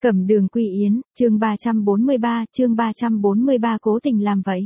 Cẩm Đường Quy Yến, chương 343 cố tình làm vậy.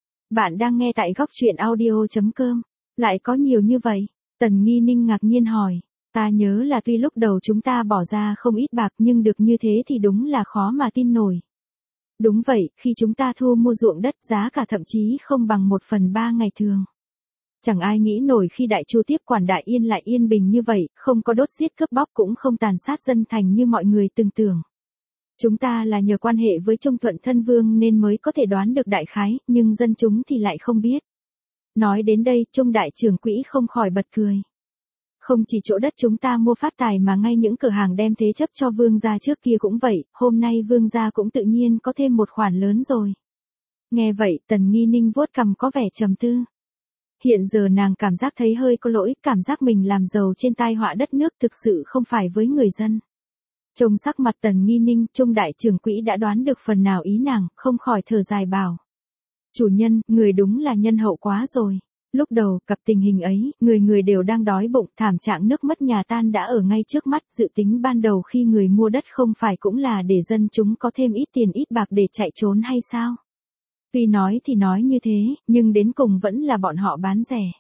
Bạn đang nghe tại góc truyện audio.com. Lại có nhiều như vậy? Tần Nghi Ninh ngạc nhiên hỏi. Ta nhớ là tuy lúc đầu chúng ta bỏ ra không ít bạc nhưng được như thế thì đúng là khó mà tin nổi. Đúng vậy, khi chúng ta thu mua ruộng đất giá cả thậm chí không bằng 1/3 ngày thường. Chẳng ai nghĩ nổi khi Đại Chu tiếp quản Đại Yên lại yên bình như vậy, không có đốt giết cướp bóc cũng không tàn sát dân thành như mọi người từng tưởng. Chúng ta là nhờ quan hệ với Trung Thuận Thân Vương nên mới có thể đoán được đại khái, nhưng dân chúng thì lại không biết. Nói đến đây, Trung đại trưởng quỹ không khỏi bật cười. Không chỉ chỗ đất chúng ta mua phát tài mà ngay những cửa hàng đem thế chấp cho Vương gia trước kia cũng vậy, hôm nay Vương gia cũng tự nhiên có thêm một khoản lớn rồi. Nghe vậy, Tần Nghi Ninh vuốt cằm có vẻ trầm tư. Hiện giờ nàng cảm giác thấy hơi có lỗi, cảm giác mình làm giàu trên tai họa đất nước thực sự không phải với người dân. Trông sắc mặt Tần Nghi Ninh, Trung đại trưởng quỹ đã đoán được phần nào ý nàng, không khỏi thở dài bảo. Chủ nhân, người đúng là nhân hậu quá rồi. Lúc đầu, gặp tình hình ấy, người đều đang đói bụng, thảm trạng nước mất nhà tan đã ở ngay trước mắt, dự tính ban đầu khi người mua đất không phải cũng là để dân chúng có thêm ít tiền ít bạc để chạy trốn hay sao? Tuy nói thì nói như thế, nhưng đến cùng vẫn là bọn họ bán rẻ.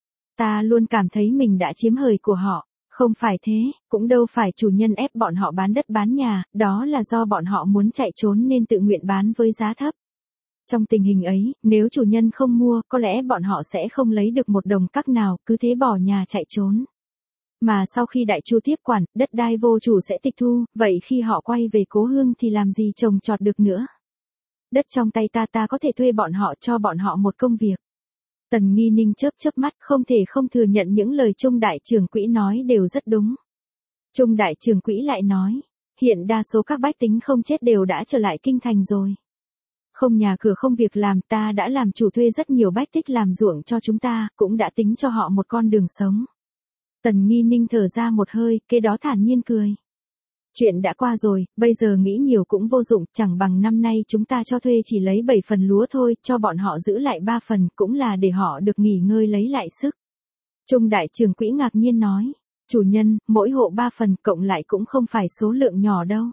Ta luôn cảm thấy mình đã chiếm hời của họ. Không phải thế, cũng đâu phải chủ nhân ép bọn họ bán đất bán nhà, đó là do bọn họ muốn chạy trốn nên tự nguyện bán với giá thấp. Trong tình hình ấy, nếu chủ nhân không mua, có lẽ bọn họ sẽ không lấy được một đồng cắc nào, cứ thế bỏ nhà chạy trốn. Mà sau khi Đại Chu tiếp quản, đất đai vô chủ sẽ tịch thu, vậy khi họ quay về cố hương thì làm gì trồng trọt được nữa. Đất trong tay ta có thể thuê bọn họ cho bọn họ một công việc. Tần Nghi Ninh chớp mắt không thể không thừa nhận những lời Trung đại trưởng quỹ nói đều rất đúng. Trung đại trưởng quỹ lại nói, hiện đa số các bách tính không chết đều đã trở lại kinh thành rồi. Không nhà cửa không việc làm, ta đã làm chủ thuê rất nhiều bách tích làm ruộng cho chúng ta, cũng đã tính cho họ một con đường sống. Tần Nghi Ninh thở ra một hơi, kế đó thản nhiên cười. Chuyện đã qua rồi, bây giờ nghĩ nhiều cũng vô dụng, chẳng bằng năm nay chúng ta cho thuê chỉ lấy 7 phần lúa thôi, cho bọn họ giữ lại 3 phần, cũng là để họ được nghỉ ngơi lấy lại sức. Trung đại trưởng quỹ ngạc nhiên nói, chủ nhân, mỗi hộ 3 phần cộng lại cũng không phải số lượng nhỏ đâu.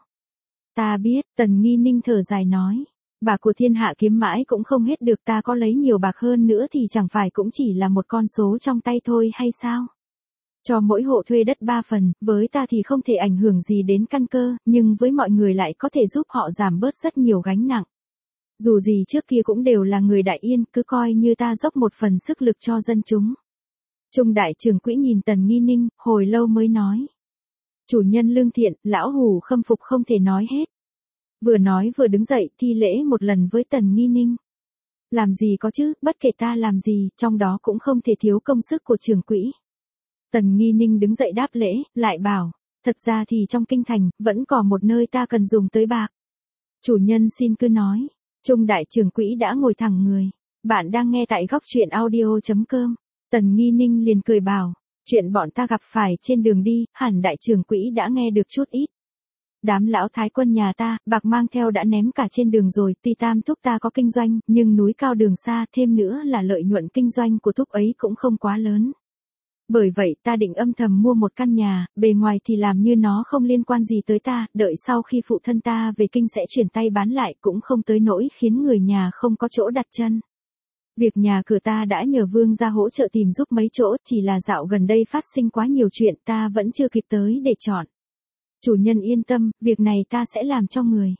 Ta biết, Tần Nghi Ninh thở dài nói, bạc của thiên hạ kiếm mãi cũng không hết được, ta có lấy nhiều bạc hơn nữa thì chẳng phải cũng chỉ là một con số trong tay thôi hay sao? Cho mỗi hộ thuê đất 3 phần, với ta thì không thể ảnh hưởng gì đến căn cơ, nhưng với mọi người lại có thể giúp họ giảm bớt rất nhiều gánh nặng. Dù gì trước kia cũng đều là người Đại Yên, cứ coi như ta dốc một phần sức lực cho dân chúng. Trung đại trưởng quỹ nhìn Tần Nghi Ninh, hồi lâu mới nói. Chủ nhân lương thiện, lão hủ khâm phục không thể nói hết. Vừa nói vừa đứng dậy thi lễ một lần với Tần Nghi Ninh. Làm gì có chứ, bất kể ta làm gì, trong đó cũng không thể thiếu công sức của trưởng quỹ. Tần Nghi Ninh đứng dậy đáp lễ, lại bảo, thật ra thì trong kinh thành, vẫn còn một nơi ta cần dùng tới bạc. Chủ nhân xin cứ nói. Trung đại trưởng quỹ đã ngồi thẳng người. Bạn đang nghe tại góc truyện audio.com. Tần Nghi Ninh liền cười bảo, chuyện bọn ta gặp phải trên đường đi, hẳn đại trưởng quỹ đã nghe được chút ít. Đám lão thái quân nhà ta, bạc mang theo đã ném cả trên đường rồi, tuy tam thúc ta có kinh doanh, nhưng núi cao đường xa, thêm nữa là lợi nhuận kinh doanh của thúc ấy cũng không quá lớn. Bởi vậy ta định âm thầm mua một căn nhà, bề ngoài thì làm như nó không liên quan gì tới ta, đợi sau khi phụ thân ta về kinh sẽ chuyển tay bán lại cũng không tới nỗi khiến người nhà không có chỗ đặt chân. Việc nhà cửa ta đã nhờ Vương gia hỗ trợ tìm giúp mấy chỗ, chỉ là dạo gần đây phát sinh quá nhiều chuyện ta vẫn chưa kịp tới để chọn. Chủ nhân yên tâm, việc này ta sẽ làm cho người.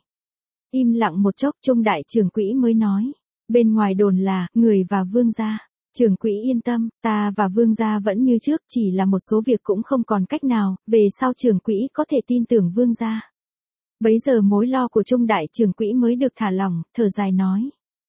Im lặng một chốc Trung đại trưởng quỹ mới nói, bên ngoài đồn là, người và Vương gia. Trưởng quỹ yên tâm, ta và Vương gia vẫn như trước, chỉ là một số việc cũng không còn cách nào, về sau trưởng quỹ có thể tin tưởng Vương gia. Bấy giờ mối lo của Trung đại trưởng quỹ mới được thả lỏng, thở dài nói.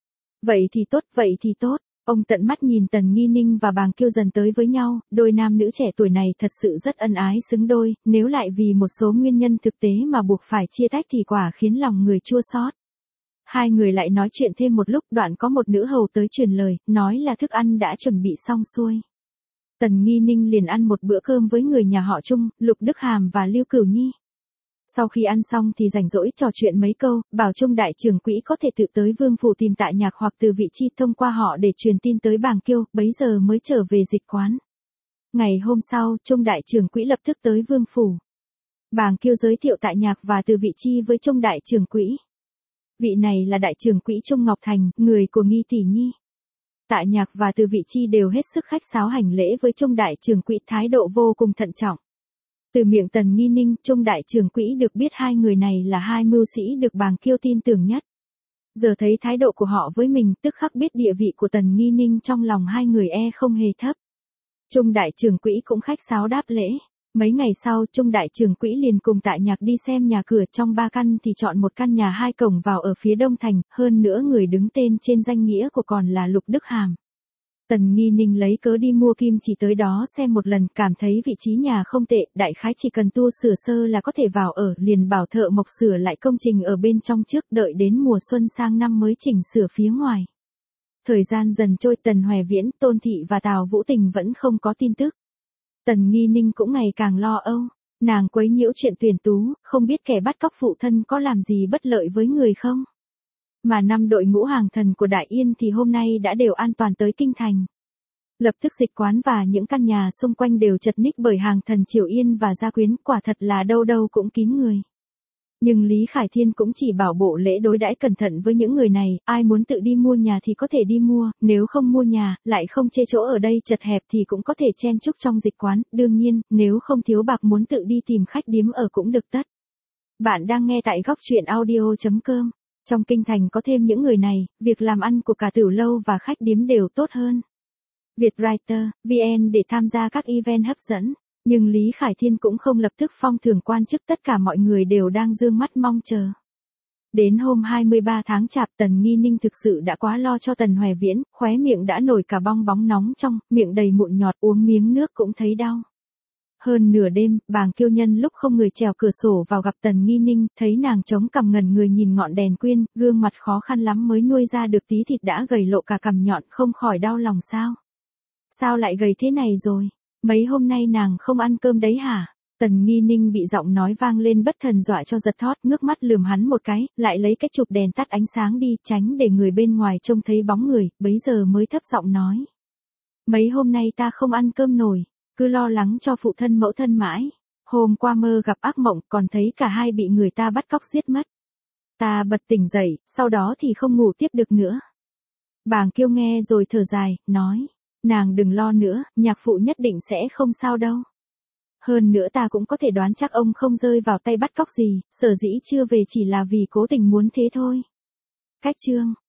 Vậy thì tốt, ông tận mắt nhìn Tần Nghi Ninh và Bàng Kiêu dần tới với nhau, đôi nam nữ trẻ tuổi này thật sự rất ân ái xứng đôi, nếu lại vì một số nguyên nhân thực tế mà buộc phải chia tách thì quả khiến lòng người chua xót. Hai người lại nói chuyện thêm một lúc, đoạn có một nữ hầu tới truyền lời, nói là thức ăn đã chuẩn bị xong xuôi. Tần Nghi Ninh liền ăn một bữa cơm với người nhà họ Trung, Lục Đức Hàm và Lưu Cửu Nhi. Sau khi ăn xong thì rảnh rỗi trò chuyện mấy câu, bảo Trung đại trưởng quỹ có thể tự tới Vương phủ tìm Tạ Nhạc hoặc Từ Vị Chi thông qua họ để truyền tin tới Bàng Kiêu, bấy giờ mới trở về dịch quán. Ngày hôm sau, Trung đại trưởng quỹ lập tức tới Vương phủ. Bàng Kiêu giới thiệu Tạ Nhạc và Từ Vị Chi với Trung đại trưởng quỹ. Vị này là đại trưởng quỹ Trung Ngọc Thành, người của Nghi tỷ nhi. Tạ Nhạc và Từ Vị Chi đều hết sức khách sáo hành lễ với Trung đại trưởng quỹ, thái độ vô cùng thận trọng. Từ miệng Tần Nghi Ninh, Trung đại trưởng quỹ được biết hai người này là hai mưu sĩ được Bàng Kiêu tin tưởng nhất. Giờ thấy thái độ của họ với mình, tức khắc biết địa vị của Tần Nghi Ninh trong lòng hai người không hề thấp. Trung đại trưởng quỹ cũng khách sáo đáp lễ. Mấy ngày sau, Trung đại trưởng quỹ liền cùng Tạ Nhạc đi xem nhà cửa, trong 3 căn thì chọn một căn nhà 2 cổng vào ở phía đông thành, hơn nữa người đứng tên trên danh nghĩa của còn là Lục Đức Hàm. Tần Nghi Ninh lấy cớ đi mua kim chỉ tới đó xem một lần, cảm thấy vị trí nhà không tệ, đại khái chỉ cần tu sửa sơ là có thể vào ở, liền bảo thợ mộc sửa lại công trình ở bên trong trước, đợi đến mùa xuân sang năm mới chỉnh sửa phía ngoài. Thời gian dần trôi, Tần Hoè Viễn, Tôn Thị và Tào Vũ Tình vẫn không có tin tức. Tần Nghi Ninh cũng ngày càng lo âu, nàng quấy nhiễu chuyện tuyển tú, không biết kẻ bắt cóc phụ thân có làm gì bất lợi với người không. Mà 5 đội ngũ hàng thần của Đại Yên thì hôm nay đã đều an toàn tới kinh thành. Lập tức dịch quán và những căn nhà xung quanh đều chật ních bởi hàng thần Triều Yên và gia quyến, quả thật là đâu đâu cũng kín người. Nhưng Lý Khải Thiên cũng chỉ bảo bộ lễ đối đãi cẩn thận với những người này, ai muốn tự đi mua nhà thì có thể đi mua, nếu không mua nhà, lại không chê chỗ ở đây chật hẹp thì cũng có thể chen chúc trong dịch quán, đương nhiên, nếu không thiếu bạc muốn tự đi tìm khách điếm ở cũng được tất. Bạn đang nghe tại góc truyện audio.com. Trong kinh thành có thêm những người này, việc làm ăn của cả tiểu lâu và khách điếm đều tốt hơn. Vietwriter, VN để tham gia các event hấp dẫn. Nhưng Lý Khải Thiên cũng không lập tức phong thưởng quan chức, tất cả mọi người đều đang dương mắt mong chờ. Đến hôm 23 tháng Chạp, Tần Nghi Ninh thực sự đã quá lo cho Tần Hoè Viễn, khóe miệng đã nổi cả bong bóng nóng trong, miệng đầy mụn nhọt, uống miếng nước cũng thấy đau. Hơn nửa đêm, Bàng Kiêu nhân lúc không người trèo cửa sổ vào gặp Tần Nghi Ninh, thấy nàng chống cằm ngẩn người nhìn ngọn đèn quyên, gương mặt khó khăn lắm mới nuôi ra được tí thịt đã gầy lộ cả cằm nhọn, không khỏi đau lòng sao. Sao lại gầy thế này rồi? Mấy hôm nay nàng không ăn cơm đấy hả? Tần Nghi Ninh bị giọng nói vang lên bất thần dọa cho giật thót, ngước mắt lườm hắn một cái, lại lấy cái chụp đèn tắt ánh sáng đi, tránh để người bên ngoài trông thấy bóng người, bấy giờ mới thấp giọng nói. Mấy hôm nay ta không ăn cơm nổi, cứ lo lắng cho phụ thân mẫu thân mãi. Hôm qua mơ gặp ác mộng, còn thấy cả hai bị người ta bắt cóc giết mất. Ta bật tỉnh dậy, sau đó thì không ngủ tiếp được nữa. Bàng Kiêu nghe rồi thở dài, nói. Nàng đừng lo nữa, nhạc phụ nhất định sẽ không sao đâu. Hơn nữa ta cũng có thể đoán chắc ông không rơi vào tay bắt cóc gì, sở dĩ chưa về chỉ là vì cố tình muốn thế thôi. Cách chương